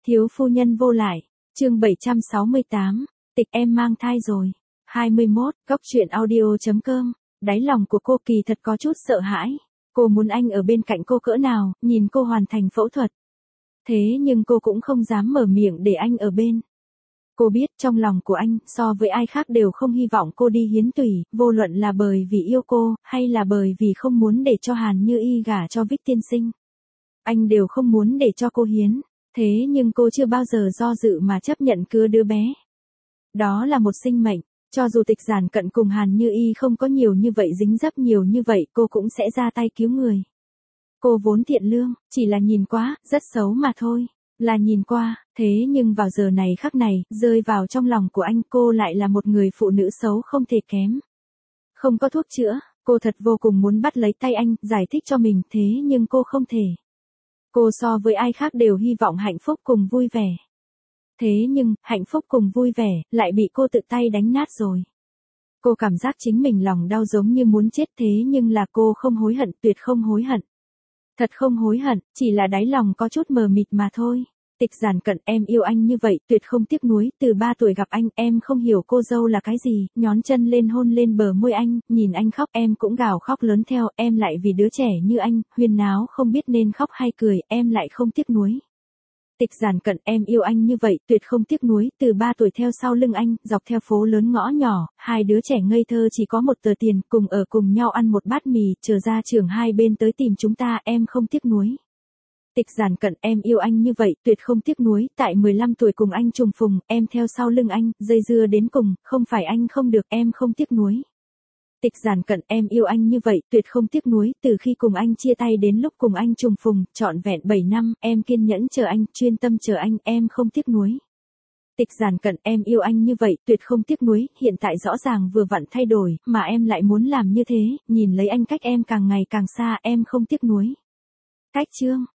Thiếu phu nhân vô lại, chương 768, tịch em mang thai rồi. 21, góc truyện audio.com, đáy lòng của cô kỳ thật có chút sợ hãi. Cô muốn anh ở bên cạnh cô cỡ nào, nhìn cô hoàn thành phẫu thuật. Thế nhưng cô cũng không dám mở miệng để anh ở bên. Cô biết trong lòng của anh so với ai khác đều không hy vọng cô đi hiến tủy, vô luận là bởi vì yêu cô, hay là bởi vì không muốn để cho Hàn Như Y gả cho Vích tiên sinh. Anh đều không muốn để cho cô hiến. Thế nhưng cô chưa bao giờ do dự mà chấp nhận cưới đứa bé. Đó là một sinh mệnh, cho dù Tịch Giản Cận cùng Hàn Như Y không có nhiều như vậy dính dấp nhiều như vậy cô cũng sẽ ra tay cứu người. Cô vốn thiện lương, chỉ là nhìn qua, rất xấu mà thôi. Là nhìn qua, thế nhưng vào giờ này khắc này, rơi vào trong lòng của anh cô lại là một người phụ nữ xấu không thể kém. Không có thuốc chữa, cô thật vô cùng muốn bắt lấy tay anh, giải thích cho mình, thế nhưng cô không thể. Cô so với ai khác đều hy vọng hạnh phúc cùng vui vẻ. Thế nhưng, hạnh phúc cùng vui vẻ, lại bị cô tự tay đánh nát rồi. Cô cảm giác chính mình lòng đau giống như muốn chết thế nhưng là cô không hối hận, tuyệt không hối hận. Thật không hối hận, chỉ là đáy lòng có chút mờ mịt mà thôi. Tịch Giản Cận, em yêu anh như vậy, tuyệt không tiếc nuối, từ 3 tuổi gặp anh, em không hiểu cô dâu là cái gì, nhón chân lên hôn lên bờ môi anh, nhìn anh khóc, em cũng gào khóc lớn theo, em lại vì đứa trẻ như anh, huyên náo không biết nên khóc hay cười, em lại không tiếc nuối. Tịch Giản Cận, em yêu anh như vậy, tuyệt không tiếc nuối, từ 3 tuổi theo sau lưng anh, dọc theo phố lớn ngõ nhỏ, hai đứa trẻ ngây thơ chỉ có một tờ tiền, cùng ở cùng nhau ăn một bát mì, chờ ra trường hai bên tới tìm chúng ta, em không tiếc nuối. Tịch Giản Cận, em yêu anh như vậy, tuyệt không tiếc nuối, tại 15 tuổi cùng anh trùng phùng, em theo sau lưng anh, dây dưa đến cùng, không phải anh không được, em không tiếc nuối. Tịch Giản Cận, em yêu anh như vậy, tuyệt không tiếc nuối, từ khi cùng anh chia tay đến lúc cùng anh trùng phùng, trọn vẹn 7 năm, em kiên nhẫn chờ anh, chuyên tâm chờ anh, em không tiếc nuối. Tịch Giản Cận, em yêu anh như vậy, tuyệt không tiếc nuối, hiện tại rõ ràng vừa vặn thay đổi, mà em lại muốn làm như thế, nhìn lấy anh cách em càng ngày càng xa, em không tiếc nuối. Cách chương